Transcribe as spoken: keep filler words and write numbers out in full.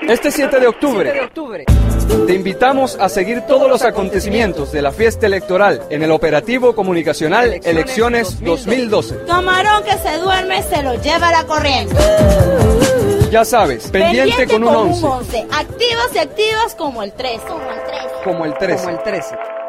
Este siete de octubre, te invitamos a seguir todos los acontecimientos de la fiesta electoral en el operativo comunicacional Elecciones dos mil doce. Camarón que se duerme se lo lleva la corriente. Ya sabes, pendiente, pendiente con un once. once. Activos y activos como el trece. Como el trece. Como el trece.